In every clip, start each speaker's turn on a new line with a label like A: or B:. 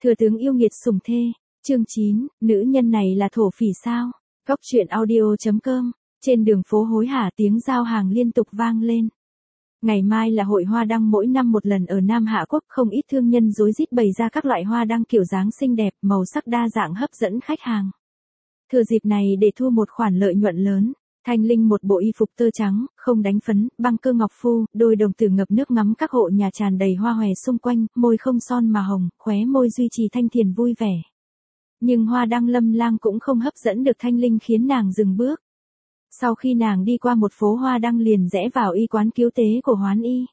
A: Thừa tướng yêu nghiệt sủng thê, chương 9, nữ nhân này là thổ phỉ sao? Góc truyện audio.com, trên đường phố hối hả tiếng giao hàng liên tục vang lên. Ngày mai là hội hoa đăng mỗi năm một lần ở Nam Hạ Quốc, không ít thương nhân rối rít bày ra các loại hoa đăng kiểu dáng xinh đẹp, màu sắc đa dạng hấp dẫn khách hàng. Thừa dịp này để thu một khoản lợi nhuận lớn, Thanh Linh một bộ y phục tơ trắng, không đánh phấn, băng cơ ngọc phu, đôi đồng tử ngập nước ngắm các hộ nhà tràn đầy hoa hòe xung quanh, môi không son mà hồng, khóe môi duy trì thanh thiền vui vẻ. Nhưng hoa đăng lâm lang cũng không hấp dẫn được Thanh Linh khiến nàng dừng bước. Sau khi nàng đi qua một phố hoa đăng liền rẽ vào y quán cứu tế của Hoán Y.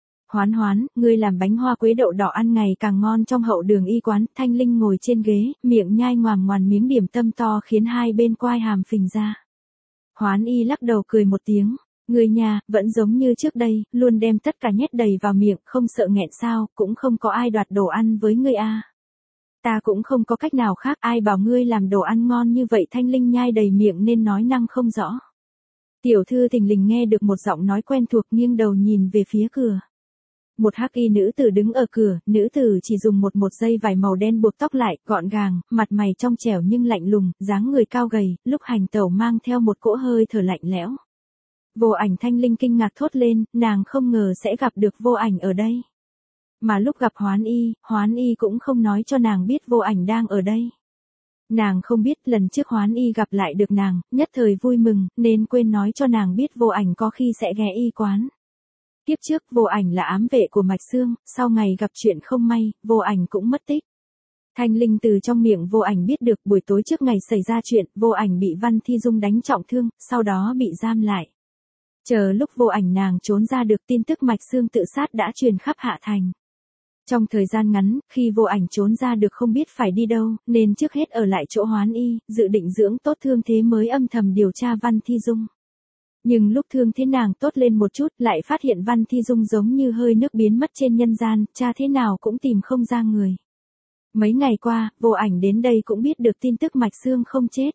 A: Hoán, ngươi làm bánh hoa quế đậu đỏ ăn ngày càng ngon. Trong hậu đường y quán, Thanh Linh ngồi trên ghế, miệng nhai ngoàm ngoằn miếng điểm tâm to khiến hai bên quai hàm phình ra. Hoán Y lắc đầu cười một tiếng, người nhà, vẫn giống như trước đây, luôn đem tất cả nhét đầy vào miệng, không sợ nghẹn sao, cũng không có ai đoạt đồ ăn với ngươi a. Ta cũng không có cách nào khác, ai bảo ngươi làm đồ ăn ngon như vậy. Thanh Linh nhai đầy miệng nên nói năng không rõ. Tiểu thư thình lình nghe được một giọng nói quen thuộc, nghiêng đầu nhìn về phía cửa. Một hắc y nữ tử đứng ở cửa, nữ tử chỉ dùng một dây vải màu đen buộc tóc lại, gọn gàng, mặt mày trong trẻo nhưng lạnh lùng, dáng người cao gầy, lúc hành tẩu mang theo một cỗ hơi thở lạnh lẽo. Vô Ảnh. Thanh Linh kinh ngạc thốt lên, nàng không ngờ sẽ gặp được Vô Ảnh ở đây. Mà lúc gặp Hoán Y cũng không nói cho nàng biết Vô Ảnh đang ở đây. Nàng không biết lần trước Hoán Y gặp lại được nàng, nhất thời vui mừng, nên quên nói cho nàng biết Vô Ảnh có khi sẽ ghé y quán. Kiếp trước Vô Ảnh là ám vệ của Mạch Xương, sau ngày gặp chuyện không may, Vô Ảnh cũng mất tích. Thanh Linh từ trong miệng Vô Ảnh biết được buổi tối trước ngày xảy ra chuyện, Vô Ảnh bị Văn Thi Dung đánh trọng thương, sau đó bị giam lại. Chờ lúc Vô Ảnh nàng trốn ra được, tin tức Mạch Xương tự sát đã truyền khắp Hạ Thành. Trong thời gian ngắn, khi Vô Ảnh trốn ra được không biết phải đi đâu, nên trước hết ở lại chỗ Hoán Y, dự định dưỡng tốt thương thế mới âm thầm điều tra Văn Thi Dung. Nhưng lúc thương thế nàng tốt lên một chút, lại phát hiện Văn Thi Dung giống như hơi nước biến mất trên nhân gian, tra thế nào cũng tìm không ra người. Mấy ngày qua, Vô Ảnh đến đây cũng biết được tin tức Mạch Xương không chết.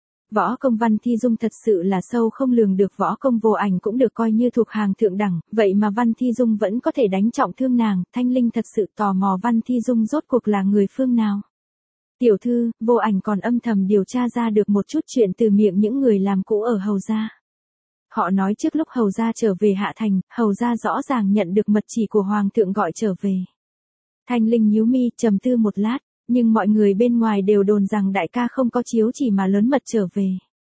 A: Võ công Văn Thi Dung thật sự là sâu không lường được, võ công Vô Ảnh cũng được coi như thuộc hàng thượng đẳng, vậy mà Văn Thi Dung vẫn có thể đánh trọng thương nàng. Thanh Linh thật sự tò mò Văn Thi Dung rốt cuộc là người phương nào. Tiểu thư, Vô Ảnh còn âm thầm điều tra ra được một chút chuyện từ miệng những người làm cũ ở Hầu gia. Họ nói trước lúc Hầu gia trở về Hạ Thành, Hầu gia rõ ràng nhận được mật chỉ của Hoàng thượng gọi trở về. Thanh Linh nhíu mi, trầm tư một lát, nhưng mọi người bên ngoài đều đồn rằng đại ca không có chiếu chỉ mà lớn mật trở về.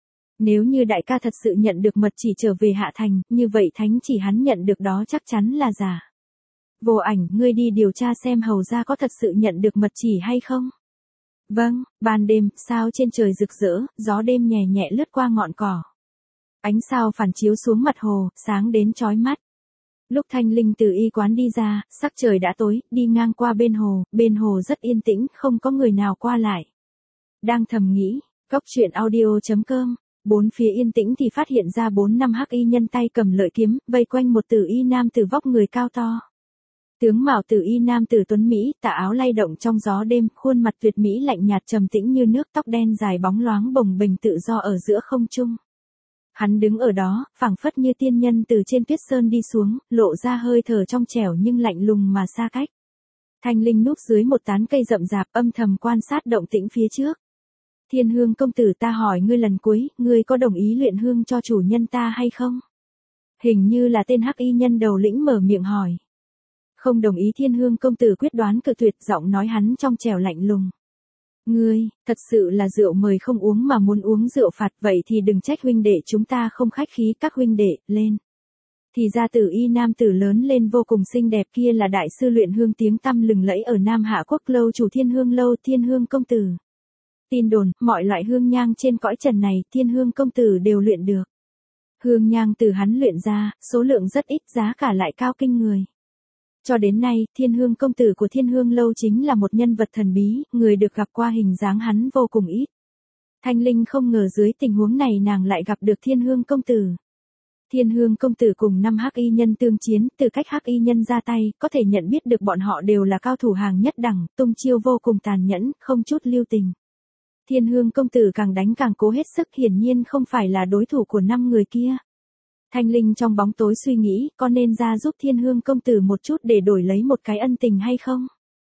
A: Nếu như đại ca thật sự nhận được mật chỉ trở về Hạ Thành, như vậy thánh chỉ hắn nhận được đó chắc chắn là giả. Vô Ảnh, ngươi đi điều tra xem Hầu gia có thật sự nhận được mật chỉ hay không? Vâng. Ban đêm, sao trên trời rực rỡ, gió đêm nhẹ nhẹ lướt qua ngọn cỏ. Ánh sao phản chiếu xuống mặt hồ, sáng đến chói mắt. Lúc Thanh Linh từ y quán đi ra, sắc trời đã tối, đi ngang qua bên hồ rất yên tĩnh, không có người nào qua lại. Đang thầm nghĩ, góc truyện audio.com, bốn phía yên tĩnh thì phát hiện ra 4-5 hắc y nhân tay cầm lợi kiếm, vây quanh một tử y nam tử vóc người cao to. Tướng mạo tử y nam tử tuấn Mỹ, tà áo lay động trong gió đêm, khuôn mặt tuyệt mỹ lạnh nhạt trầm tĩnh như nước, tóc đen dài bóng loáng bồng bềnh tự do ở giữa không trung. Hắn đứng ở đó, phảng phất như tiên nhân từ trên tuyết sơn đi xuống, lộ ra hơi thở trong trẻo nhưng lạnh lùng mà xa cách. Thanh Linh núp dưới một tán cây rậm rạp, âm thầm quan sát động tĩnh phía trước. Thiên Hương công tử, ta hỏi ngươi lần cuối, ngươi có đồng ý luyện hương cho chủ nhân ta hay không? Hình như là tên hắc y nhân đầu lĩnh mở miệng hỏi. Không đồng ý. Thiên Hương công tử quyết đoán cự tuyệt, giọng nói hắn trong trẻo lạnh lùng. Ngươi, thật sự là rượu mời không uống mà muốn uống rượu phạt, vậy thì đừng trách huynh đệ chúng ta không khách khí. Các huynh đệ, lên. Thì ra tử y nam tử lớn lên vô cùng xinh đẹp kia là đại sư luyện hương tiếng tăm lừng lẫy ở Nam Hạ Quốc, lâu chủ Thiên Hương lâu. Thiên Hương công tử. Tin đồn, mọi loại hương nhang trên cõi trần này, Thiên Hương công tử đều luyện được. Hương nhang từ hắn luyện ra, số lượng rất ít, giá cả lại cao kinh người. Cho đến nay, Thiên Hương công tử của Thiên Hương lâu chính là một nhân vật thần bí, người được gặp qua hình dáng hắn vô cùng ít. Thanh Linh không ngờ dưới tình huống này nàng lại gặp được Thiên Hương công tử. Thiên Hương công tử cùng 5 hắc y nhân tương chiến, từ cách hắc y nhân ra tay, có thể nhận biết được bọn họ đều là cao thủ hàng nhất đẳng, tung chiêu vô cùng tàn nhẫn, không chút lưu tình. Thiên Hương công tử càng đánh càng cố hết sức, hiển nhiên không phải là đối thủ của 5 người kia. Thanh Linh trong bóng tối suy nghĩ, có nên ra giúp Thiên Hương công tử một chút để đổi lấy một cái ân tình hay không?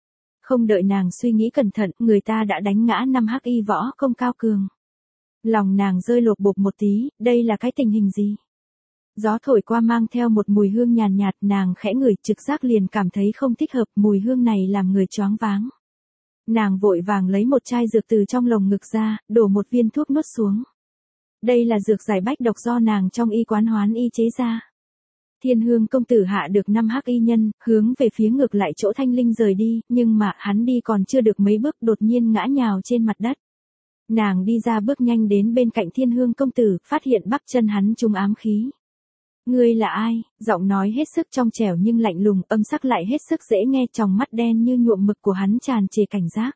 A: Không đợi nàng suy nghĩ cẩn thận, người ta đã đánh ngã 5 hắc y võ công cao cường. Lòng nàng rơi lột bột một tí, đây là cái tình hình gì? Gió thổi qua mang theo một mùi hương nhàn nhạt, nàng khẽ ngửi trực giác liền cảm thấy không thích hợp, mùi hương này làm người choáng váng. Nàng vội vàng lấy một chai dược từ trong lồng ngực ra, đổ một viên thuốc nuốt xuống. Đây là dược giải bách độc do nàng trong y quán Hoán y chế ra. Thiên Hương công tử hạ được 5 hắc y nhân, hướng về phía ngược lại chỗ Thanh Linh rời đi, nhưng mà hắn đi còn chưa được mấy bước đột nhiên ngã nhào trên mặt đất. Nàng đi ra bước nhanh đến bên cạnh Thiên Hương công tử, phát hiện bắp chân hắn trúng ám khí. Ngươi là ai? Giọng nói hết sức trong trẻo nhưng lạnh lùng, âm sắc lại hết sức dễ nghe, tròng mắt đen như nhuộm mực của hắn tràn trề cảnh giác.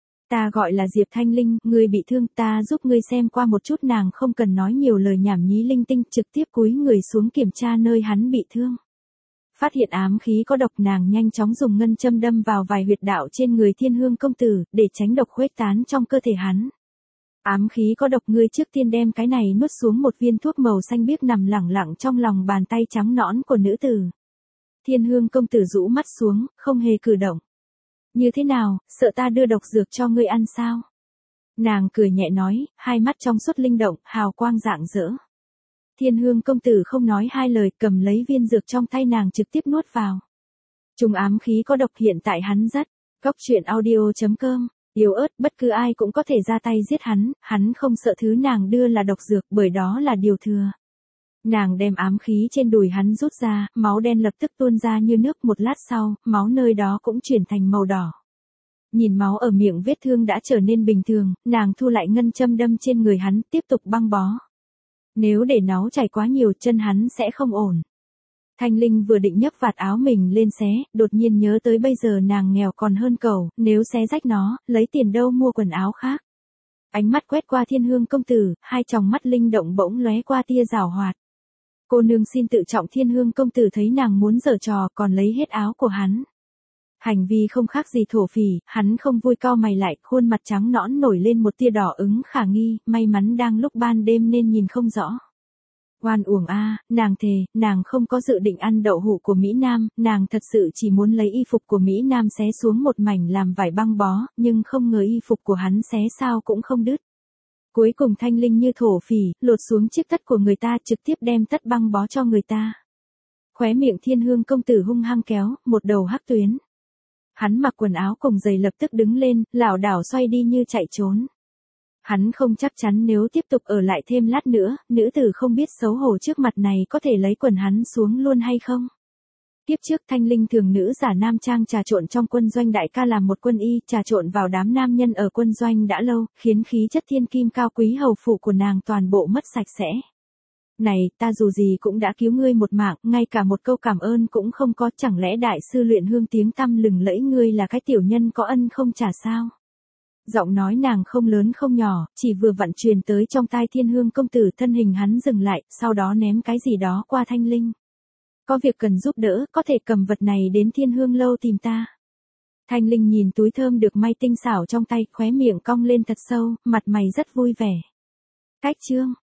A: Ta gọi là Diệp Thanh Linh, ngươi bị thương, ta giúp ngươi xem qua một chút. Nàng không cần nói nhiều lời nhảm nhí linh tinh, trực tiếp cúi người xuống kiểm tra nơi hắn bị thương. Phát hiện ám khí có độc, nàng nhanh chóng dùng ngân châm đâm vào vài huyệt đạo trên người Thiên Hương công tử, để tránh độc khuếch tán trong cơ thể hắn. Ám khí có độc, ngươi trước tiên đem cái này nuốt xuống. Một viên thuốc màu xanh biếc nằm lẳng lặng trong lòng bàn tay trắng nõn của nữ tử. Thiên Hương công tử rũ mắt xuống, không hề cử động. Như thế nào, sợ ta đưa độc dược cho ngươi ăn sao? Nàng cười nhẹ nói, hai mắt trong suốt linh động, hào quang rạng rỡ. Thiên Hương công tử không nói hai lời, cầm lấy viên dược trong tay nàng trực tiếp nuốt vào. Trùng ám khí có độc, hiện tại hắn rất. Góc truyện audio.com, yếu ớt, bất cứ ai cũng có thể ra tay giết hắn không sợ thứ nàng đưa là độc dược, bởi đó là điều thừa. Nàng đem ám khí trên đùi hắn rút ra, máu đen lập tức tuôn ra như nước, một lát sau, máu nơi đó cũng chuyển thành màu đỏ. Nhìn máu ở miệng vết thương đã trở nên bình thường, nàng thu lại ngân châm đâm trên người hắn, tiếp tục băng bó. Nếu để máu chảy quá nhiều, chân hắn sẽ không ổn. Thanh Linh vừa định nhấc vạt áo mình lên xé, đột nhiên nhớ tới bây giờ nàng nghèo còn hơn cẩu, nếu xé rách nó, lấy tiền đâu mua quần áo khác. Ánh mắt quét qua Thiên Hương công tử, hai tròng mắt linh động bỗng lóe qua tia giảo hoạt. Cô nương xin tự trọng. Thiên Hương công tử thấy nàng muốn giở trò, còn lấy hết áo của hắn. Hành vi không khác gì thổ phỉ, hắn không vui, cau mày lại, khuôn mặt trắng nõn nổi lên một tia đỏ ửng khả nghi, may mắn đang lúc ban đêm nên nhìn không rõ. Oan uổng a, nàng thề, nàng không có dự định ăn đậu hũ của Mỹ Nam, nàng thật sự chỉ muốn lấy y phục của Mỹ Nam xé xuống một mảnh làm vải băng bó, nhưng không ngờ y phục của hắn xé sao cũng không đứt. Cuối cùng Thanh Linh như thổ phỉ, lột xuống chiếc tất của người ta, trực tiếp đem tất băng bó cho người ta. Khóe miệng Thiên Hương công tử hung hăng kéo, một đầu hắc tuyến. Hắn mặc quần áo cùng giày lập tức đứng lên, lảo đảo xoay đi như chạy trốn. Hắn không chắc chắn nếu tiếp tục ở lại thêm lát nữa, nữ tử không biết xấu hổ trước mặt này có thể lấy quần hắn xuống luôn hay không. Tiếp trước Thanh Linh thường nữ giả nam trang trà trộn trong quân doanh, đại ca làm một quân y, trà trộn vào đám nam nhân ở quân doanh đã lâu, khiến khí chất thiên kim cao quý hầu phủ của nàng toàn bộ mất sạch sẽ. Này, ta dù gì cũng đã cứu ngươi một mạng, ngay cả một câu cảm ơn cũng không có, chẳng lẽ đại sư Luyện Hương tiếng tăm lừng lẫy ngươi là cái tiểu nhân có ân không trả sao? Giọng nói nàng không lớn không nhỏ, chỉ vừa vặn truyền tới trong tai Thiên Hương công tử, thân hình hắn dừng lại, sau đó ném cái gì đó qua Thanh Linh. Có việc cần giúp đỡ, có thể cầm vật này đến Thiên Hương lâu tìm ta. Thanh Linh nhìn túi thơm được may tinh xảo trong tay, khóe miệng cong lên thật sâu, mặt mày rất vui vẻ. Cách chương